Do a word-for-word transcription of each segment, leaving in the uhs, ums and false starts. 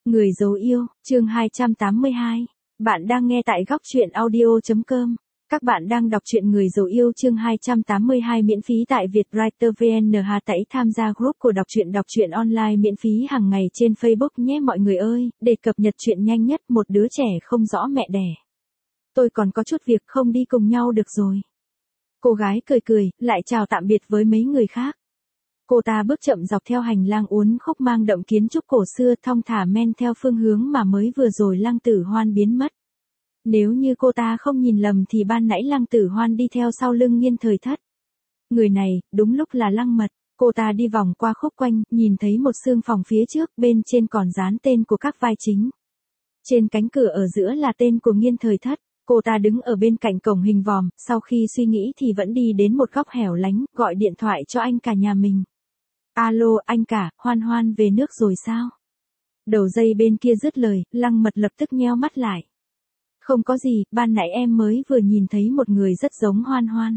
Người dấu yêu, chương hai trăm tám mươi hai. Bạn đang nghe tại góc truyện audio chấm com. Các bạn đang đọc truyện Người dấu yêu chương hai trăm tám mươi hai miễn phí tại Vietwriter vê en. Hà tẩy tham gia group của đọc truyện đọc truyện online miễn phí hàng ngày trên Facebook nhé mọi người ơi, để cập nhật truyện nhanh nhất. Một đứa trẻ không rõ mẹ đẻ. Tôi còn có chút việc không đi cùng nhau được rồi. Cô gái cười cười, lại chào tạm biệt với mấy người khác. Cô ta bước chậm dọc theo hành lang uốn khúc mang đậm kiến trúc cổ xưa thong thả men theo phương hướng mà mới vừa rồi Lăng Tử Hoan biến mất. Nếu như cô ta không nhìn lầm thì ban nãy Lăng Tử Hoan đi theo sau lưng Nghiên Thời Thất. Người này, đúng lúc là Lăng Mật. Cô ta đi vòng qua khúc quanh, nhìn thấy một xương phòng phía trước, bên trên còn dán tên của các vai chính. Trên cánh cửa ở giữa là tên của Nghiên Thời Thất. Cô ta đứng ở bên cạnh cổng hình vòm, sau khi suy nghĩ thì vẫn đi đến một góc hẻo lánh, gọi điện thoại cho anh cả nhà mình. Alo, anh cả, Hoan Hoan về nước rồi sao? Đầu dây bên kia dứt lời, Lăng Mật lập tức nheo mắt lại. Không có gì, ban nãy em mới vừa nhìn thấy một người rất giống Hoan Hoan.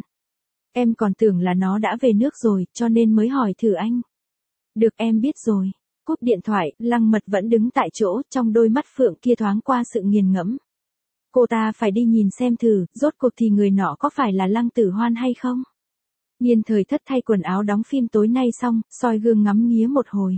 Em còn tưởng là nó đã về nước rồi, cho nên mới hỏi thử anh. Được, em biết rồi. Cúp điện thoại, Lăng Mật vẫn đứng tại chỗ, trong đôi mắt phượng kia thoáng qua sự nghiền ngẫm. Cô ta phải đi nhìn xem thử, rốt cuộc thì người nọ có phải là Lăng Tử Hoan hay không? Nghiên Thời Thất thay quần áo đóng phim tối nay xong, soi gương ngắm nghía một hồi.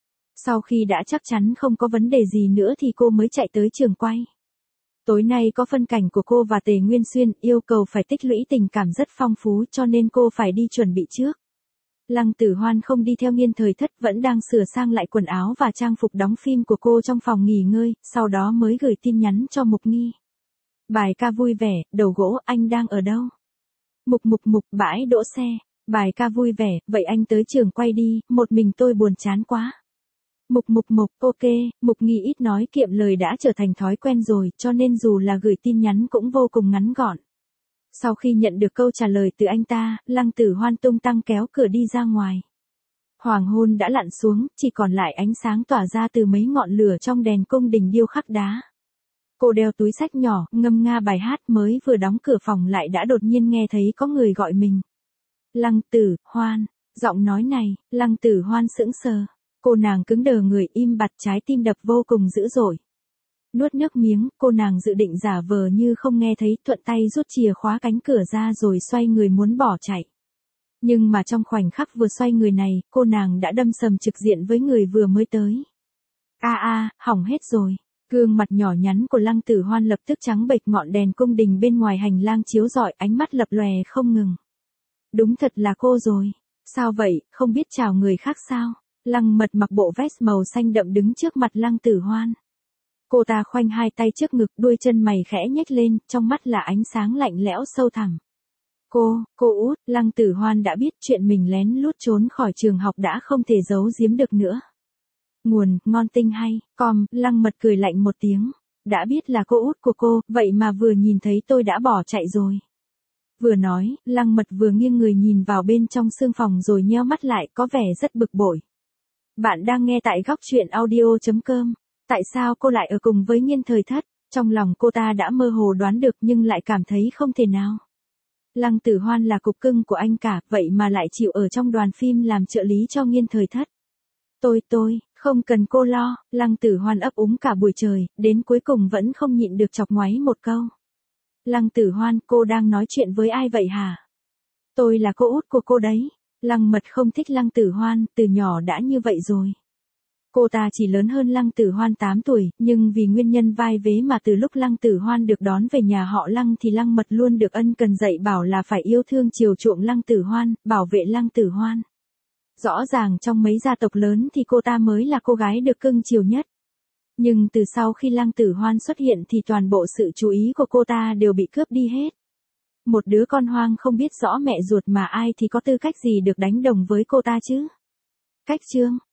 Sau khi đã chắc chắn không có vấn đề gì nữa thì cô mới chạy tới trường quay. Tối nay có phân cảnh của cô và Tề Nguyên Xuyên, yêu cầu phải tích lũy tình cảm rất phong phú cho nên cô phải đi chuẩn bị trước. Lăng Tử Hoan không đi theo Nghiên Thời Thất, vẫn đang sửa sang lại quần áo và trang phục đóng phim của cô trong phòng nghỉ ngơi, sau đó mới gửi tin nhắn cho Mục Nghi. Bài ca vui vẻ, đầu gỗ, anh đang ở đâu? Mục mục mục, bãi đỗ xe. Bài ca vui vẻ, vậy anh tới trường quay đi, một mình tôi buồn chán quá. Mục mục mục, ok, Mục Nghi ít nói kiệm lời đã trở thành thói quen rồi, cho nên dù là gửi tin nhắn cũng vô cùng ngắn gọn. Sau khi nhận được câu trả lời từ anh ta, Lăng Tử Hoan tung tăng kéo cửa đi ra ngoài. Hoàng hôn đã lặn xuống, chỉ còn lại ánh sáng tỏa ra từ mấy ngọn lửa trong đèn cung đình điêu khắc đá. Cô đeo túi xách nhỏ, ngâm nga bài hát, mới vừa đóng cửa phòng lại đã đột nhiên nghe thấy có người gọi mình. Lăng Tử Hoan, giọng nói này, Lăng Tử Hoan sững sờ. Cô nàng cứng đờ người, im bặt, trái tim đập vô cùng dữ dội. Nuốt nước miếng, cô nàng dự định giả vờ như không nghe thấy, thuận tay rút chìa khóa cánh cửa ra rồi xoay người muốn bỏ chạy. Nhưng mà trong khoảnh khắc vừa xoay người này, cô nàng đã đâm sầm trực diện với người vừa mới tới. A a, hỏng hết rồi. Gương mặt nhỏ nhắn của Lăng Tử Hoan lập tức trắng bệch, ngọn đèn cung đình bên ngoài hành lang chiếu rọi, ánh mắt lập lòe không ngừng. Đúng thật là cô rồi. Sao vậy, không biết chào người khác sao? Lăng Mật mặc bộ vest màu xanh đậm đứng trước mặt Lăng Tử Hoan. Cô ta khoanh hai tay trước ngực, đuôi chân mày khẽ nhếch lên, trong mắt là ánh sáng lạnh lẽo sâu thẳm. Cô, cô út, Lăng Tử Hoan đã biết chuyện mình lén lút trốn khỏi trường học đã không thể giấu giếm được nữa. Nguồn, ngon tinh hay, com, Lăng Mật cười lạnh một tiếng. Đã biết là cô út của cô, vậy mà vừa nhìn thấy tôi đã bỏ chạy rồi. Vừa nói, Lăng Mật vừa nghiêng người nhìn vào bên trong sương phòng rồi nheo mắt lại, có vẻ rất bực bội. Bạn đang nghe tại góc truyện audio chấm com. Tại sao cô lại ở cùng với Nghiên Thời Thất? Trong lòng cô ta đã mơ hồ đoán được nhưng lại cảm thấy không thể nào. Lăng Tử Hoan là cục cưng của anh cả, vậy mà lại chịu ở trong đoàn phim làm trợ lý cho Nghiên Thời Thất. Tôi tôi, không cần cô lo, Lăng Tử Hoan ấp úng cả buổi trời, đến cuối cùng vẫn không nhịn được chọc ngoáy một câu. Lăng Tử Hoan, cô đang nói chuyện với ai vậy hả? Tôi là cô út của cô đấy. Lăng Mật không thích Lăng Tử Hoan, từ nhỏ đã như vậy rồi. Cô ta chỉ lớn hơn Lăng Tử Hoan tám tuổi, nhưng vì nguyên nhân vai vế mà từ lúc Lăng Tử Hoan được đón về nhà họ Lăng thì Lăng Mật luôn được ân cần dạy bảo là phải yêu thương chiều chuộng Lăng Tử Hoan, bảo vệ Lăng Tử Hoan. Rõ ràng trong mấy gia tộc lớn thì cô ta mới là cô gái được cưng chiều nhất. Nhưng từ sau khi Lăng Tử Hoan xuất hiện thì toàn bộ sự chú ý của cô ta đều bị cướp đi hết. Một đứa con hoang không biết rõ mẹ ruột mà ai thì có tư cách gì được đánh đồng với cô ta chứ? Cách chương,